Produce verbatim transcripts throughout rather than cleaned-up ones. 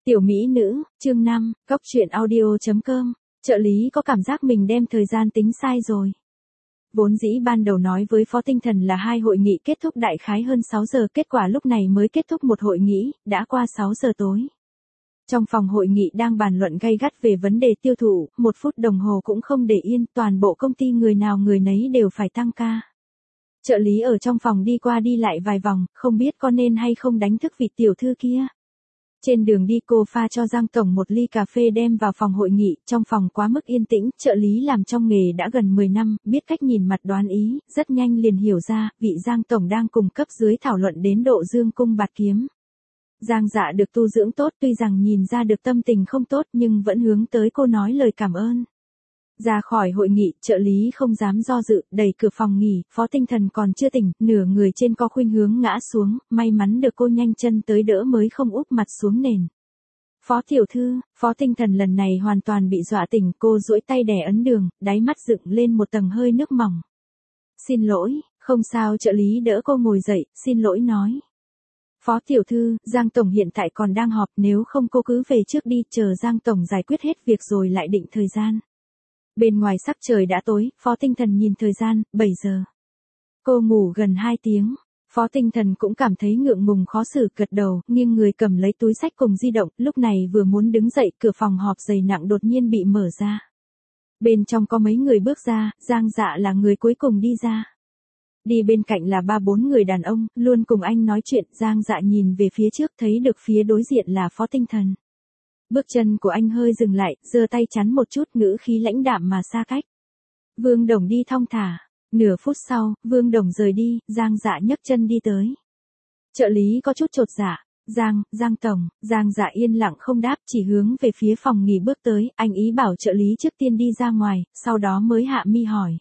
Tiểu mỹ nữ, chương năm, cốc truyện audio chấm com. Trợ lý có cảm giác mình đem thời gian tính sai rồi. Vốn dĩ ban đầu nói với Phó Tinh Thần là hai hội nghị kết thúc đại khái hơn sáu giờ, kết quả lúc này mới kết thúc một hội nghị, đã qua sáu giờ tối. Trong phòng hội nghị đang bàn luận gay gắt về vấn đề tiêu thụ, một phút đồng hồ cũng không để yên, toàn bộ công ty người nào người nấy đều phải tăng ca. Trợ lý ở trong phòng đi qua đi lại vài vòng, không biết có nên hay không đánh thức vị tiểu thư kia. Trên đường đi cô pha cho Giang Tổng một ly cà phê đem vào phòng hội nghị, trong phòng quá mức yên tĩnh, trợ lý làm trong nghề đã gần mười năm, biết cách nhìn mặt đoán ý, rất nhanh liền hiểu ra, vị Giang Tổng đang cùng cấp dưới thảo luận đến độ dương cung bạt kiếm. Giang Dạ được tu dưỡng tốt, tuy rằng nhìn ra được tâm tình không tốt nhưng vẫn hướng tới cô nói lời cảm ơn. Ra khỏi hội nghị, trợ lý không dám do dự, đẩy cửa phòng nghỉ, Phó Tinh Thần còn chưa tỉnh, nửa người trên có khuynh hướng ngã xuống, may mắn được cô nhanh chân tới đỡ mới không úp mặt xuống nền. Phó tiểu thư, Phó Tinh Thần lần này hoàn toàn bị dọa tỉnh, cô duỗi tay đè ấn đường, đáy mắt dựng lên một tầng hơi nước mỏng. Xin lỗi, không sao, trợ lý đỡ cô ngồi dậy, xin lỗi nói. Phó tiểu thư, Giang Tổng hiện tại còn đang họp, nếu không cô cứ về trước đi, chờ Giang Tổng giải quyết hết việc rồi lại định thời gian. Bên ngoài sắc trời đã tối, Phó Tinh Thần nhìn thời gian, bảy giờ. Cô ngủ gần hai tiếng. Phó Tinh Thần cũng cảm thấy ngượng ngùng khó xử, gật đầu, nghiêng người cầm lấy túi xách cùng di động, lúc này vừa muốn đứng dậy, cửa phòng họp dày nặng đột nhiên bị mở ra. Bên trong có mấy người bước ra, Giang Dạ là người cuối cùng đi ra. Đi bên cạnh là ba bốn người đàn ông, luôn cùng anh nói chuyện, Giang Dạ nhìn về phía trước thấy được phía đối diện là Phó Tinh Thần. Bước chân của anh hơi dừng lại, giơ tay chắn một chút, ngữ khí lãnh đạm mà xa cách. Vương Đồng đi thong thả. Nửa phút sau, Vương Đồng rời đi, Giang Dạ nhấc chân đi tới. Trợ lý có chút chột dạ. Giang, Giang Tổng, Giang Dạ yên lặng không đáp, chỉ hướng về phía phòng nghỉ bước tới, anh ý bảo trợ lý trước tiên đi ra ngoài, sau đó mới hạ mi hỏi.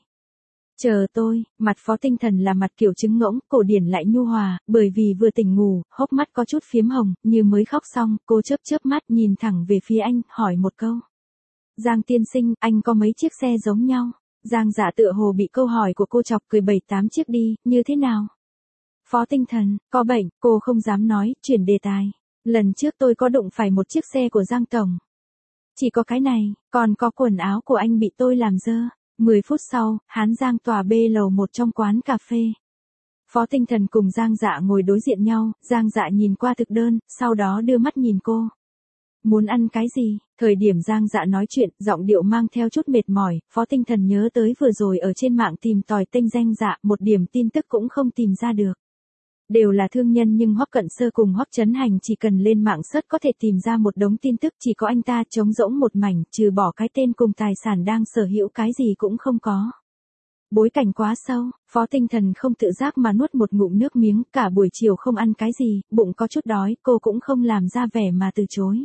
Chờ tôi, mặt Phó Tinh Thần là mặt kiểu trứng ngỗng, cổ điển lại nhu hòa, bởi vì vừa tỉnh ngủ, hốc mắt có chút phiếm hồng, như mới khóc xong, cô chớp chớp mắt nhìn thẳng về phía anh, hỏi một câu. Giang tiên sinh, anh có mấy chiếc xe giống nhau? Giang Dạ tựa hồ bị câu hỏi của cô chọc cười, bảy tám chiếc đi, như thế nào? Phó Tinh Thần, có bệnh, cô không dám nói, chuyển đề tài. Lần trước tôi có đụng phải một chiếc xe của Giang Tổng. Chỉ có cái này, còn có quần áo của anh bị tôi làm dơ. Mười phút sau, Hán Giang tòa B lầu một trong quán cà phê. Phó Tinh Thần cùng Giang Dạ ngồi đối diện nhau, Giang Dạ nhìn qua thực đơn, sau đó đưa mắt nhìn cô. Muốn ăn cái gì? Thời điểm Giang Dạ nói chuyện, giọng điệu mang theo chút mệt mỏi, Phó Tinh Thần nhớ tới vừa rồi ở trên mạng tìm tòi tên Giang Dạ, một điểm tin tức cũng không tìm ra được. Đều là thương nhân nhưng Hoắc Cận Sơ cùng Hoắc Chấn Hành chỉ cần lên mạng search có thể tìm ra một đống tin tức, chỉ có anh ta trống rỗng một mảnh, trừ bỏ cái tên cùng tài sản đang sở hữu cái gì cũng không có. Bối cảnh quá sâu, Phó Tinh Thần không tự giác mà nuốt một ngụm nước miếng, cả buổi chiều không ăn cái gì, bụng có chút đói, cô cũng không làm ra vẻ mà từ chối.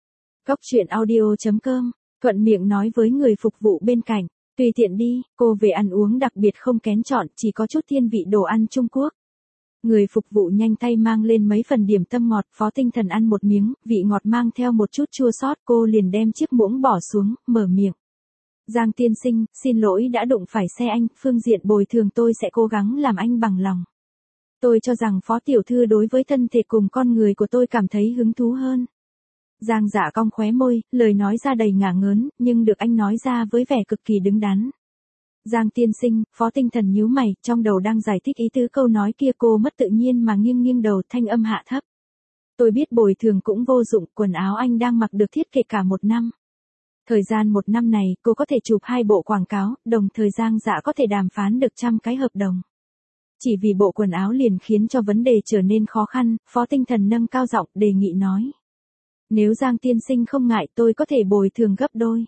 Cốc truyện audio chấm com, thuận miệng nói với người phục vụ bên cạnh, tùy tiện đi, cô về ăn uống đặc biệt không kén chọn, chỉ có chút thiên vị đồ ăn Trung Quốc. Người phục vụ nhanh tay mang lên mấy phần điểm tâm ngọt, Phó Tinh Thần ăn một miếng, vị ngọt mang theo một chút chua xót, cô liền đem chiếc muỗng bỏ xuống, mở miệng. Giang tiên sinh, xin lỗi đã đụng phải xe anh, phương diện bồi thường tôi sẽ cố gắng làm anh bằng lòng. Tôi cho rằng Phó tiểu thư đối với thân thể cùng con người của tôi cảm thấy hứng thú hơn. Giang Dạ cong khóe môi, lời nói ra đầy ngả ngớn, nhưng được anh nói ra với vẻ cực kỳ đứng đắn. Giang tiên sinh, Phó Tinh Thần nhíu mày, trong đầu đang giải thích ý tứ câu nói kia, cô mất tự nhiên mà nghiêng nghiêng đầu, thanh âm hạ thấp. Tôi biết bồi thường cũng vô dụng, quần áo anh đang mặc được thiết kế cả một năm. Thời gian một năm này, cô có thể chụp hai bộ quảng cáo, đồng thời Giang Dạ có thể đàm phán được trăm cái hợp đồng. Chỉ vì bộ quần áo liền khiến cho vấn đề trở nên khó khăn, Phó Tinh Thần nâng cao giọng, đề nghị nói. Nếu Giang tiên sinh không ngại, tôi có thể bồi thường gấp đôi.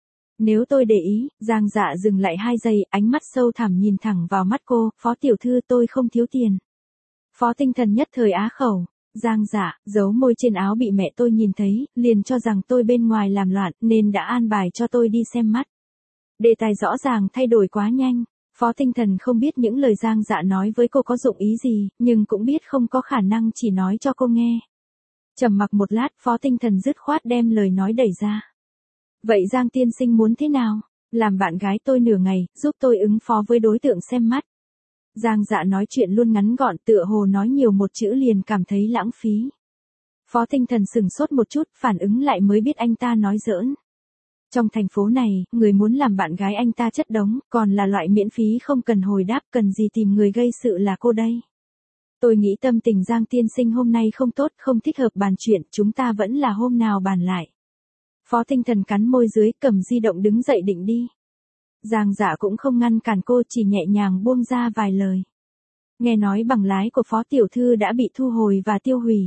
Nếu tôi để ý, Giang Dạ dừng lại hai giây, ánh mắt sâu thẳm nhìn thẳng vào mắt cô, Phó tiểu thư tôi không thiếu tiền. Phó Tinh Thần nhất thời á khẩu, Giang Dạ, dấu môi trên áo bị mẹ tôi nhìn thấy, liền cho rằng tôi bên ngoài làm loạn, nên đã an bài cho tôi đi xem mắt. Đề tài rõ ràng thay đổi quá nhanh, Phó Tinh Thần không biết những lời Giang Dạ nói với cô có dụng ý gì, nhưng cũng biết không có khả năng chỉ nói cho cô nghe. Trầm mặc một lát, Phó Tinh Thần dứt khoát đem lời nói đẩy ra. Vậy Giang tiên sinh muốn thế nào? Làm bạn gái tôi nửa ngày, giúp tôi ứng phó với đối tượng xem mắt. Giang Dạ nói chuyện luôn ngắn gọn, tựa hồ nói nhiều một chữ liền cảm thấy lãng phí. Phó Tinh Thần sừng sốt một chút, phản ứng lại mới biết anh ta nói giỡn. Trong thành phố này, người muốn làm bạn gái anh ta chất đống, còn là loại miễn phí không cần hồi đáp, cần gì tìm người gây sự là cô đây. Tôi nghĩ tâm tình Giang tiên sinh hôm nay không tốt, không thích hợp bàn chuyện, chúng ta vẫn là hôm nào bàn lại. Phó Tinh Thần cắn môi dưới, cầm di động đứng dậy định đi. Giang Dạ cũng không ngăn cản cô, chỉ nhẹ nhàng buông ra vài lời. Nghe nói bằng lái của Phó tiểu thư đã bị thu hồi và tiêu hủy.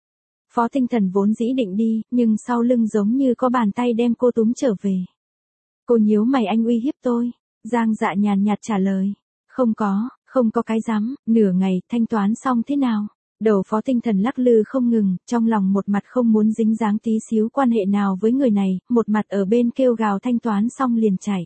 Phó Tinh Thần vốn dĩ định đi, nhưng sau lưng giống như có bàn tay đem cô túm trở về. Cô nhíu mày, anh uy hiếp tôi. Giang Dạ nhàn nhạt trả lời. Không có, không có cái rắm, nửa ngày, thanh toán xong thế nào? Đầu Phó Tinh Thần lắc lư không ngừng, trong lòng một mặt không muốn dính dáng tí xíu quan hệ nào với người này, một mặt ở bên kêu gào thanh toán xong liền chạy.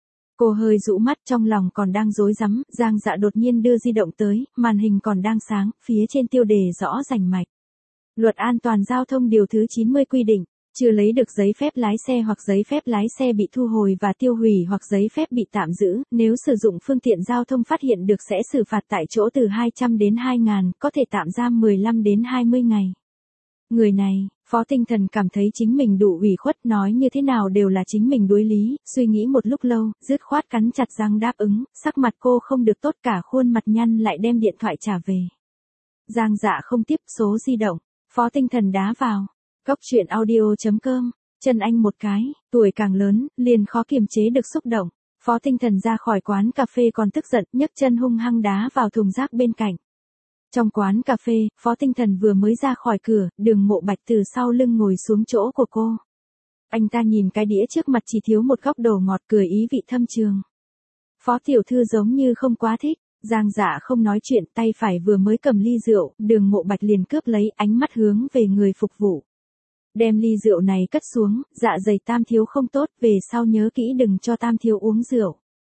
Cô hơi rũ mắt, trong lòng còn đang rối rắm, Giang Dạ đột nhiên đưa di động tới, màn hình còn đang sáng, phía trên tiêu đề rõ rành mạch. Luật an toàn giao thông điều thứ chín mươi quy định, chưa lấy được giấy phép lái xe hoặc giấy phép lái xe bị thu hồi và tiêu hủy hoặc giấy phép bị tạm giữ, nếu sử dụng phương tiện giao thông phát hiện được sẽ xử phạt tại chỗ từ hai trăm đến hai nghìn, có thể tạm giam mười lăm đến hai mươi ngày. Người này, Phó Tinh Thần cảm thấy chính mình đủ ủy khuất, nói như thế nào đều là chính mình đối lý, suy nghĩ một lúc lâu, dứt khoát cắn chặt răng đáp ứng, sắc mặt cô không được tốt, cả khuôn mặt nhăn lại đem điện thoại trả về. Giang Dạ không tiếp số di động, Phó Tinh Thần đá vào. Cốc truyện audio chấm com, chân anh một cái, tuổi càng lớn, liền khó kiềm chế được xúc động. Phó Tinh Thần ra khỏi quán cà phê còn tức giận, nhấc chân hung hăng đá vào thùng rác bên cạnh. Trong quán cà phê, Phó Tinh Thần vừa mới ra khỏi cửa, Đường Mộ Bạch từ sau lưng ngồi xuống chỗ của cô. Anh ta nhìn cái đĩa trước mặt chỉ thiếu một góc đồ ngọt, cười ý vị thâm trường. Phó tiểu thư giống như không quá thích. Giang Dạ không nói chuyện, tay phải vừa mới cầm ly rượu, Đường Mộ Bạch liền cướp lấy, ánh mắt hướng về người phục vụ. Đem ly rượu này cất xuống, dạ dày Tam thiếu không tốt, về sau nhớ kỹ đừng cho Tam thiếu uống rượu.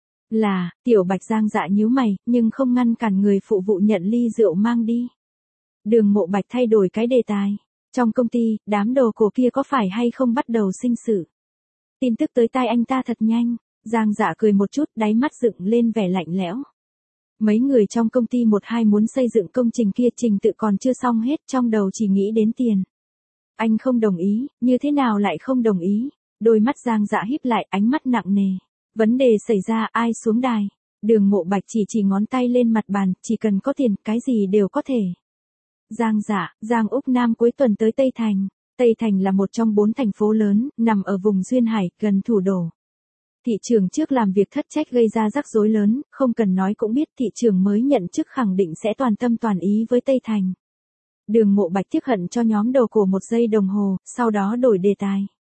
Là, Tiểu Bạch. Giang Dạ nhíu mày, nhưng không ngăn cản người phụ vụ nhận ly rượu mang đi. Đường Mộ Bạch thay đổi cái đề tài. Trong công ty, đám đồ cổ kia có phải hay không bắt đầu sinh sự? Tin tức tới tai anh ta thật nhanh. Giang Dạ cười một chút, đáy mắt dựng lên vẻ lạnh lẽo. Mấy người trong công ty một hai muốn xây dựng công trình kia, trình tự còn chưa xong hết, trong đầu chỉ nghĩ đến tiền. Anh không đồng ý, như thế nào lại không đồng ý? Đôi mắt Giang Dạ híp lại, ánh mắt nặng nề. Vấn đề xảy ra, ai xuống đài? Đường Mộ Bạch chỉ chỉ ngón tay lên mặt bàn, chỉ cần có tiền, cái gì đều có thể. Giang Dạ, Giang Úc Nam cuối tuần tới Tây Thành. Tây Thành là một trong bốn thành phố lớn, nằm ở vùng Duyên Hải, gần thủ đô. Thị trưởng trước làm việc thất trách gây ra rắc rối lớn, không cần nói cũng biết thị trưởng mới nhận chức khẳng định sẽ toàn tâm toàn ý với Tây Thành. Đường Mộ Bạch tiếc hận cho nhóm đồ cổ một giây đồng hồ, sau đó đổi đề tài.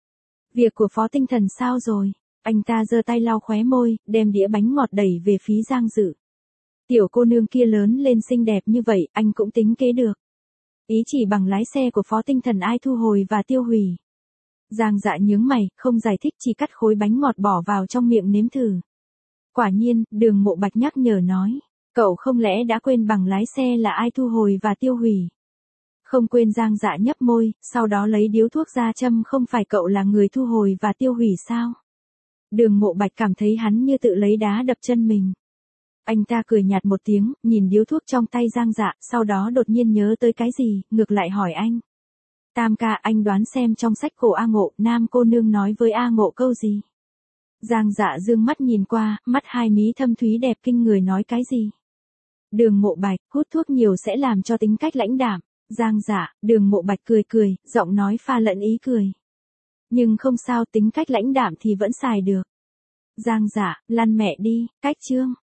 Việc của Phó Tinh Thần sao rồi? Anh ta giơ tay lau khóe môi, đem đĩa bánh ngọt đẩy về phía Giang Dự. Tiểu cô nương kia lớn lên xinh đẹp như vậy, anh cũng tính kế được. Ý chỉ bằng lái xe của Phó Tinh Thần ai thu hồi và tiêu hủy. Giang Dạ nhướng mày, không giải thích, chỉ cắt khối bánh ngọt bỏ vào trong miệng nếm thử. Quả nhiên, Đường Mộ Bạch nhắc nhở nói, cậu không lẽ đã quên bằng lái xe là ai thu hồi và tiêu hủy? Không quên. Giang Dạ nhấp môi, sau đó lấy điếu thuốc ra châm, không phải cậu là người thu hồi và tiêu hủy sao? Đường Mộ Bạch cảm thấy hắn như tự lấy đá đập chân mình. Anh ta cười nhạt một tiếng, nhìn điếu thuốc trong tay Giang Dạ, sau đó đột nhiên nhớ tới cái gì, ngược lại hỏi anh. Tam ca, anh đoán xem trong sách cổ A Ngộ, Nam cô nương nói với A Ngộ câu gì? Giang Dạ dương mắt nhìn qua, mắt hai mí thâm thúy đẹp kinh người, nói cái gì? Đường Mộ Bạch, hút thuốc nhiều sẽ làm cho tính cách lãnh đạm. Giang Dạ, Đường Mộ Bạch cười cười, giọng nói pha lẫn ý cười. Nhưng không sao, tính cách lãnh đạm thì vẫn xài được. Giang Dạ, lăn mẹ đi, cách chương.